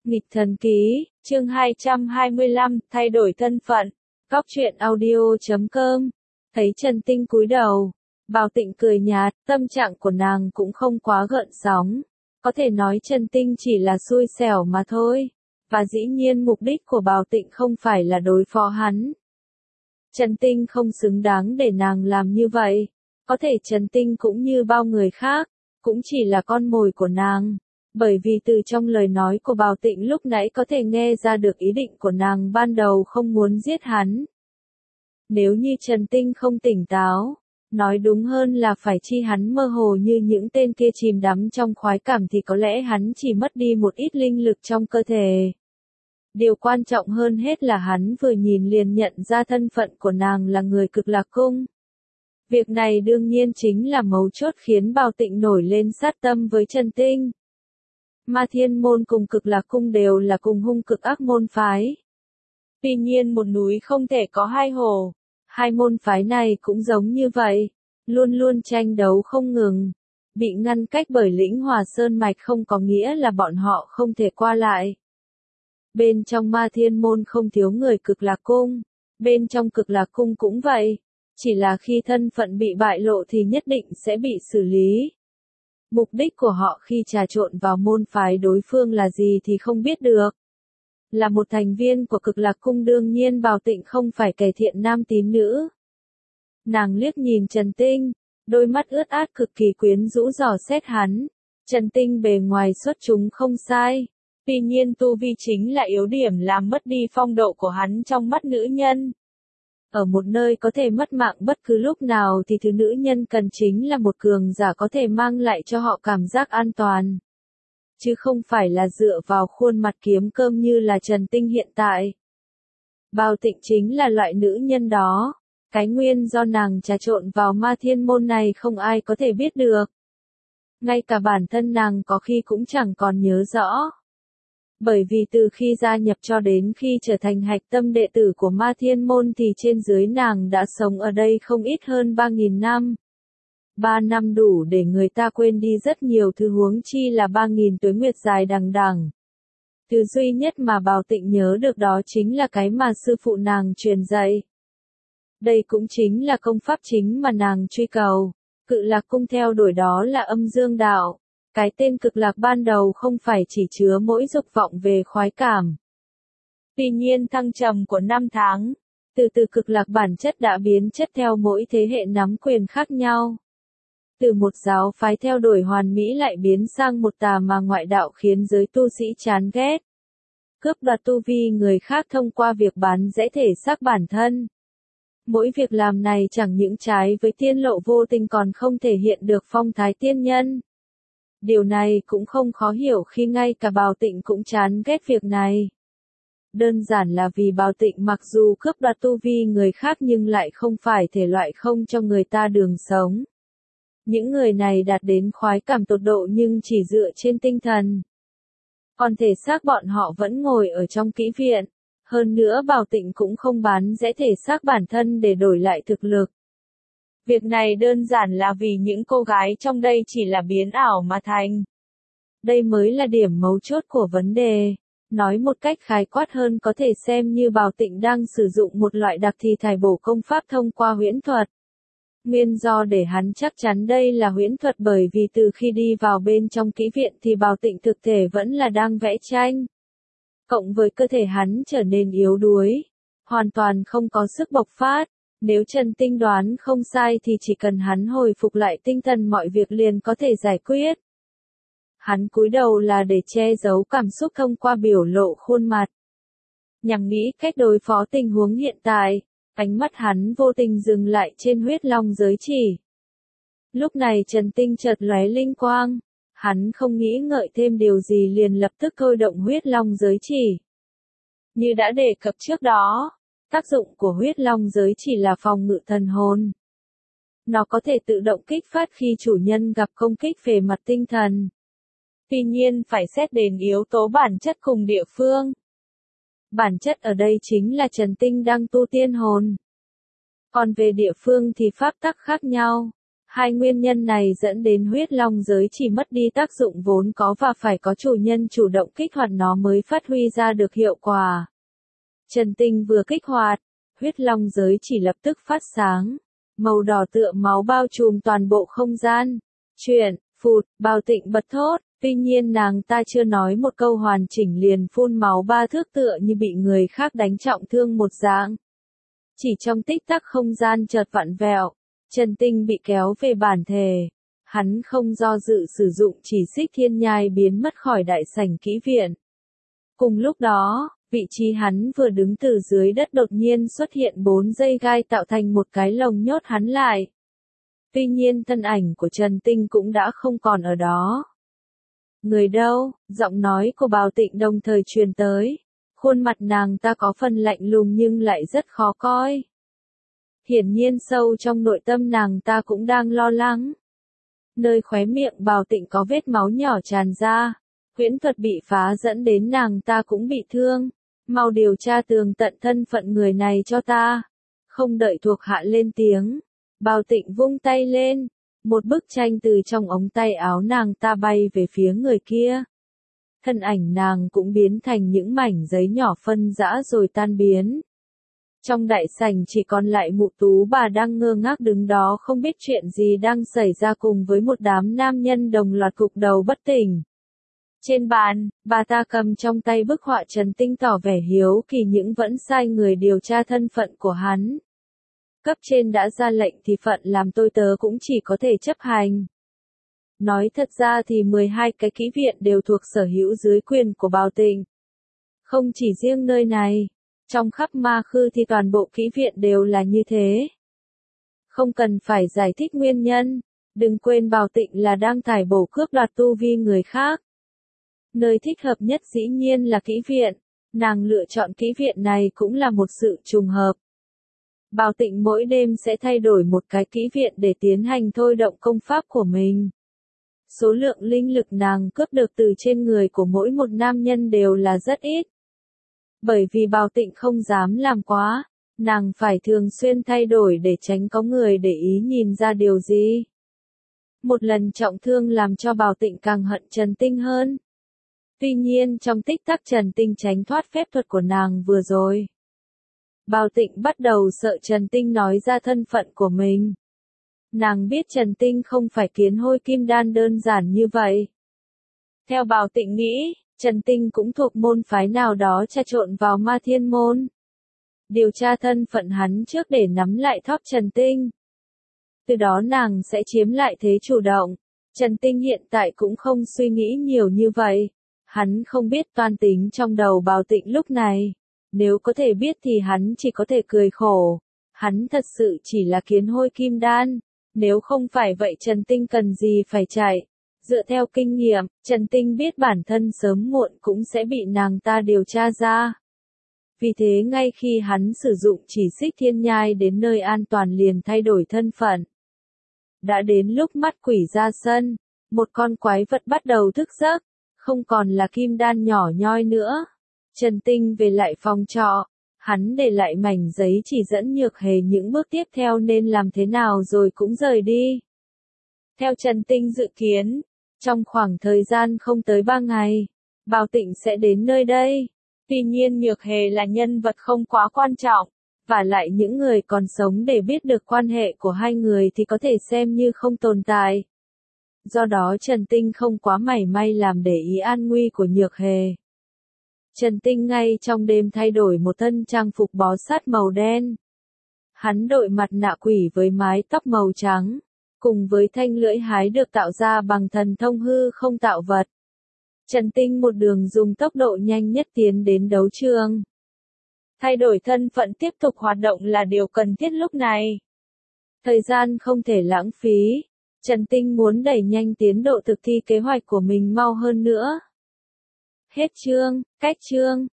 Nghịch thần ký, chương 225, thay đổi thân phận. Góc truyện audio.com. Thấy Trần Tinh cúi đầu, Bảo Tịnh cười nhạt, tâm trạng của nàng cũng không quá gợn sóng. Có thể nói Trần Tinh chỉ là xui xẻo mà thôi. Và dĩ nhiên mục đích của Bảo Tịnh không phải là đối phó hắn. Trần Tinh không xứng đáng để nàng làm như vậy. Có thể Trần Tinh cũng như bao người khác, cũng chỉ là con mồi của nàng. Bởi vì từ trong lời nói của Bảo Tịnh lúc nãy có thể nghe ra được ý định của nàng ban đầu không muốn giết hắn. Nếu như Trần Tinh không tỉnh táo, nói đúng hơn là phải chi hắn mơ hồ như những tên kia chìm đắm trong khoái cảm thì có lẽ hắn chỉ mất đi một ít linh lực trong cơ thể. Điều quan trọng hơn hết là hắn vừa nhìn liền nhận ra thân phận của nàng là người Cực Lạc Cung. Việc này đương nhiên chính là mấu chốt khiến Bảo Tịnh nổi lên sát tâm với Trần Tinh. Ma Thiên Môn cùng Cực Lạc Cung đều là cùng hung cực ác môn phái. Tuy nhiên một núi không thể có hai hồ, hai môn phái này cũng giống như vậy, luôn luôn tranh đấu không ngừng. Bị ngăn cách bởi lĩnh Hòa Sơn Mạch không có nghĩa là bọn họ không thể qua lại. Bên trong Ma Thiên Môn không thiếu người Cực Lạc Cung, bên trong Cực Lạc Cung cũng vậy, chỉ là khi thân phận bị bại lộ thì nhất định sẽ bị xử lý. Mục đích của họ khi trà trộn vào môn phái đối phương là gì thì không biết được. Là một thành viên của Cực Lạc Cung đương nhiên Bảo Tịnh không phải kẻ thiện nam tín nữ. Nàng liếc nhìn Trần Tinh, đôi mắt ướt át cực kỳ quyến rũ dò xét hắn. Trần Tinh bề ngoài xuất chúng không sai. Tuy nhiên tu vi chính là yếu điểm làm mất đi phong độ của hắn trong mắt nữ nhân. Ở một nơi có thể mất mạng bất cứ lúc nào thì thứ nữ nhân cần chính là một cường giả có thể mang lại cho họ cảm giác an toàn. Chứ không phải là dựa vào khuôn mặt kiếm cơm như là Trần Tinh hiện tại. Bảo Tịnh chính là loại nữ nhân đó. Cái nguyên do nàng trà trộn vào Ma Thiên Môn này không ai có thể biết được. Ngay cả bản thân nàng có khi cũng chẳng còn nhớ rõ. Bởi vì từ khi gia nhập cho đến khi trở thành hạch tâm đệ tử của Ma Thiên Môn thì trên dưới nàng đã sống ở đây không ít hơn 3.000 năm. 3 năm đủ để người ta quên đi rất nhiều thứ huống chi là 3.000 tuế nguyệt dài đằng đẵng. Thứ duy nhất mà Bảo Tịnh nhớ được đó chính là cái mà sư phụ nàng truyền dạy. Đây cũng chính là công pháp chính mà nàng truy cầu. Cự Lạc Cung theo đuổi đó là âm dương đạo. Cái tên Cực Lạc ban đầu không phải chỉ chứa mỗi dục vọng về khoái cảm. Tuy nhiên thăng trầm của năm tháng, từ từ Cực Lạc bản chất đã biến chất theo mỗi thế hệ nắm quyền khác nhau. Từ một giáo phái theo đuổi hoàn mỹ lại biến sang một tà mà ngoại đạo khiến giới tu sĩ chán ghét. Cướp đoạt tu vi người khác thông qua việc bán rẽ thể xác bản thân. Mỗi việc làm này chẳng những trái với tiên lộ vô tình còn không thể hiện được phong thái tiên nhân. Điều này cũng không khó hiểu khi ngay cả Bảo Tịnh cũng chán ghét việc này. Đơn giản là vì Bảo Tịnh mặc dù cướp đoạt tu vi người khác nhưng lại không phải thể loại không cho người ta đường sống. Những người này đạt đến khoái cảm tột độ nhưng chỉ dựa trên tinh thần. Còn thể xác bọn họ vẫn ngồi ở trong kỹ viện. Hơn nữa Bảo Tịnh cũng không bán rẽ thể xác bản thân để đổi lại thực lực. Việc này đơn giản là vì những cô gái trong đây chỉ là biến ảo mà thành. Đây mới là điểm mấu chốt của vấn đề. Nói một cách khái quát hơn có thể xem như Bảo Tịnh đang sử dụng một loại đặc thì thải bổ công pháp thông qua huyễn thuật. Nguyên do để hắn chắc chắn đây là huyễn thuật bởi vì từ khi đi vào bên trong kỹ viện thì Bảo Tịnh thực thể vẫn là đang vẽ tranh. Cộng với cơ thể hắn trở nên yếu đuối, hoàn toàn không có sức bộc phát. Nếu Trần Tinh đoán không sai thì chỉ cần hắn hồi phục lại tinh thần mọi việc liền có thể giải quyết. Hắn cúi đầu là để che giấu cảm xúc thông qua biểu lộ khuôn mặt. Nhằm nghĩ cách đối phó tình huống hiện tại, ánh mắt hắn vô tình dừng lại trên huyết long giới chỉ. Lúc này Trần Tinh chợt lóe linh quang, hắn không nghĩ ngợi thêm điều gì liền lập tức thôi động huyết long giới chỉ. Như đã đề cập trước đó, tác dụng của huyết long giới chỉ là phòng ngự thần hồn. Nó có thể tự động kích phát khi chủ nhân gặp công kích về mặt tinh thần. Tuy nhiên phải xét đến yếu tố bản chất cùng địa phương. Bản chất ở đây chính là Trần Tinh đang tu tiên hồn. Còn về địa phương thì pháp tắc khác nhau. Hai nguyên nhân này dẫn đến huyết long giới chỉ mất đi tác dụng vốn có và phải có chủ nhân chủ động kích hoạt nó mới phát huy ra được hiệu quả. Trần Tinh vừa kích hoạt, huyết long giới chỉ lập tức phát sáng, màu đỏ tựa máu bao trùm toàn bộ không gian. Chuyện, phụt, Bào Tịnh bật thốt, tuy nhiên nàng ta chưa nói một câu hoàn chỉnh liền phun máu 3 thước tựa như bị người khác đánh trọng thương một dạng. Chỉ trong tích tắc không gian chợt vặn vẹo, Trần Tinh bị kéo về bản thể. Hắn không do dự sử dụng chỉ xích thiên nhai biến mất khỏi đại sảnh kỹ viện. Cùng lúc đó, vị trí hắn vừa đứng từ dưới đất đột nhiên xuất hiện 4 dây gai tạo thành một cái lồng nhốt hắn lại. Tuy nhiên thân ảnh của Trần Tinh cũng đã không còn ở đó. Người đâu? Giọng nói của Bào Tịnh đồng thời truyền tới. Khuôn mặt nàng ta có phần lạnh lùng nhưng lại rất khó coi. Hiển nhiên sâu trong nội tâm nàng ta cũng đang lo lắng. Nơi khóe miệng Bào Tịnh có vết máu nhỏ tràn ra. Huyễn thuật bị phá dẫn đến nàng ta cũng bị thương. Mau điều tra tường tận thân phận người này cho ta. Không đợi thuộc hạ lên tiếng. Bào Tịnh vung tay lên. Một bức tranh từ trong ống tay áo nàng ta bay về phía người kia. Thân ảnh nàng cũng biến thành những mảnh giấy nhỏ phân rã rồi tan biến. Trong đại sảnh chỉ còn lại Mụ Tú bà đang ngơ ngác đứng đó không biết chuyện gì đang xảy ra cùng với một đám nam nhân đồng loạt gục đầu bất tỉnh. Trên bàn, bà ta cầm trong tay bức họa Trần Tinh tỏ vẻ hiếu kỳ nhưng vẫn sai người điều tra thân phận của hắn. Cấp trên đã ra lệnh thì phận làm tôi tớ cũng chỉ có thể chấp hành. Nói thật ra thì 12 cái kỹ viện đều thuộc sở hữu dưới quyền của Bào Tịnh. Không chỉ riêng nơi này, trong khắp Ma Khư thì toàn bộ kỹ viện đều là như thế. Không cần phải giải thích nguyên nhân, đừng quên Bào Tịnh là đang thải bổ cướp đoạt tu vi người khác. Nơi thích hợp nhất dĩ nhiên là kỹ viện, nàng lựa chọn kỹ viện này cũng là một sự trùng hợp. Bào Tịnh mỗi đêm sẽ thay đổi một cái kỹ viện để tiến hành thôi động công pháp của mình. Số lượng linh lực nàng cướp được từ trên người của mỗi một nam nhân đều là rất ít. Bởi vì Bào Tịnh không dám làm quá, nàng phải thường xuyên thay đổi để tránh có người để ý nhìn ra điều gì. Một lần trọng thương làm cho Bào Tịnh càng hận Trần Tinh hơn. Tuy nhiên trong tích tắc Trần Tinh tránh thoát phép thuật của nàng vừa rồi. Bào Tịnh bắt đầu sợ Trần Tinh nói ra thân phận của mình. Nàng biết Trần Tinh không phải kiến hôi kim đan đơn giản như vậy. Theo Bào Tịnh nghĩ, Trần Tinh cũng thuộc môn phái nào đó trà trộn vào Ma Thiên môn. Điều tra thân phận hắn trước để nắm lại thóp Trần Tinh. Từ đó nàng sẽ chiếm lại thế chủ động. Trần Tinh hiện tại cũng không suy nghĩ nhiều như vậy. Hắn không biết toan tính trong đầu Bào Tịnh lúc này. Nếu có thể biết thì hắn chỉ có thể cười khổ. Hắn thật sự chỉ là kiến hôi kim đan. Nếu không phải vậy Trần Tinh cần gì phải chạy. Dựa theo kinh nghiệm, Trần Tinh biết bản thân sớm muộn cũng sẽ bị nàng ta điều tra ra. Vì thế ngay khi hắn sử dụng chỉ xích thiên nhai đến nơi an toàn liền thay đổi thân phận. Đã đến lúc mắt quỷ ra sân, một con quái vật bắt đầu thức giấc, không còn là kim đan nhỏ nhoi nữa. Trần Tinh về lại phòng trọ, hắn để lại mảnh giấy chỉ dẫn Nhược Hề những bước tiếp theo nên làm thế nào rồi cũng rời đi. Theo Trần Tinh dự kiến, trong khoảng thời gian không tới 3 ngày, Bào Tịnh sẽ đến nơi đây. Tuy nhiên Nhược Hề là nhân vật không quá quan trọng, và lại những người còn sống để biết được quan hệ của hai người thì có thể xem như không tồn tại. Do đó Trần Tinh không quá mảy may làm để ý an nguy của Nhược Hề. Trần Tinh ngay trong đêm thay đổi một thân trang phục bó sát màu đen. Hắn đội mặt nạ quỷ với mái tóc màu trắng, cùng với thanh lưỡi hái được tạo ra bằng thần thông hư không tạo vật. Trần Tinh một đường dùng tốc độ nhanh nhất tiến đến đấu trường. Thay đổi thân phận tiếp tục hoạt động là điều cần thiết lúc này. Thời gian không thể lãng phí. Trần Tinh muốn đẩy nhanh tiến độ thực thi kế hoạch của mình mau hơn nữa. Hết chương, cách chương.